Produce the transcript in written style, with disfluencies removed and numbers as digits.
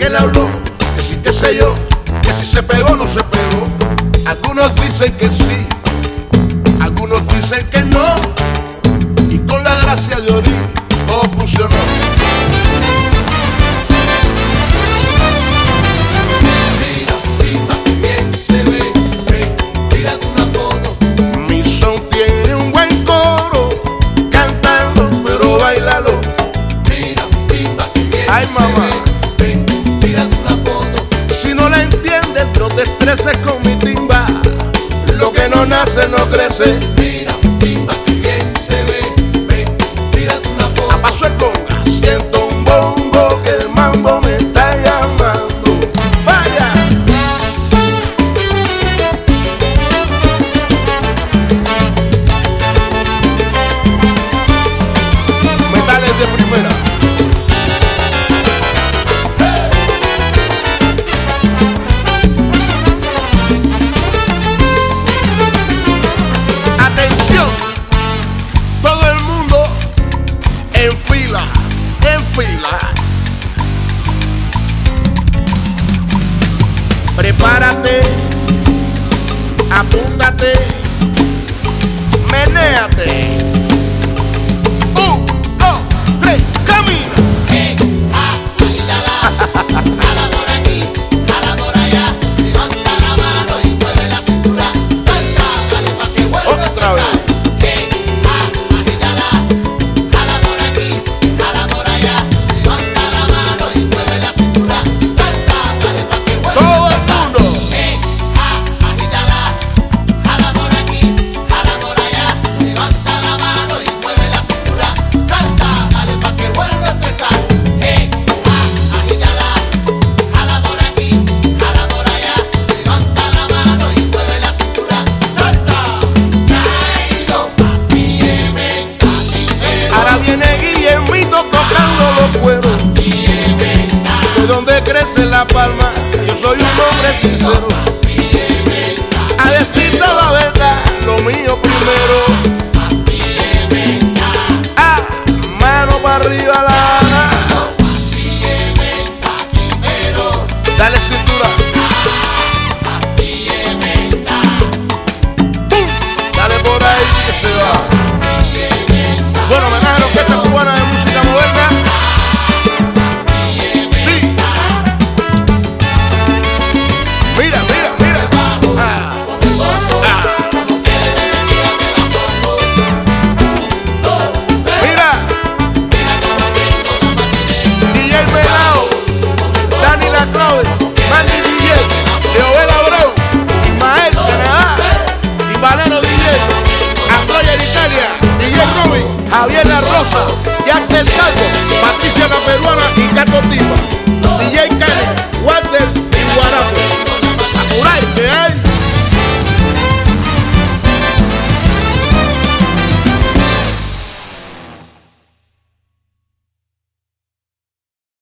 que le habló, que sí, qué sé yo, que si se pegó o no se pegó. Algunos dicen que sí, algunos dicen que no, y con la gracia de Orí todo funcionó. Mira, prima, bien se ve, ven, tírate una foto. Mi son tiene un buen coro, cantando, pero bailalo. Mira, prima, bien Ay, se mamá. ve, ven, tírate una foto. Si no la entiendes, no te estreses con mi timba. Lo que no nace no crece. Mira, prima, bien se ve, ven, tírate una foto. A paso de conga, siento un bombo que el mambo me está llamando. Vaya. Metales de primera. Atención, todo el mundo en fila, en fila. Prepárate, apúntate, menéate. 1, 2, 3, camina. Jala por aquí, jala por allá, levanta la mano y mueve la cintura, salta, dale pa' que vuelva a Otra vez. empezar. Agítala, jala por aquí, jala por allá, levanta la mano y mueve la cintura, salta, dale pa' que vuelva Todo a el empezar. mundo. Agítala, jala por aquí, jala por allá, levanta la mano y mueve la cintura, salta, dale pa' que vuelva a empezar. Agítala, jala por aquí, jala por allá, levanta la mano y mueve la cintura, salta. Traigo pastilleme, catimero, Ahora viene Guillermito tocando los cueros. De donde crece la palma, yo soy un hombre sincero. A decirte la verdad, lo mío primero. Ah, mano para arriba la Ana. Dale cintura. ¡Pum! Dale por ahí que se va. Bueno, homenaje a la orquesta cubana de música moderna. Sí. Mira, mira, mira. Ah. Ah. Mira. DJ Pelao, Dani La Clave, Manny DJ, Leoel Abreu, Ismael Canadá, y Valero DJ, Androyer Italia, DJ Robin, Javier La Rosa, Jack del Calvo, Patricia la Peruana y Cato Tipa.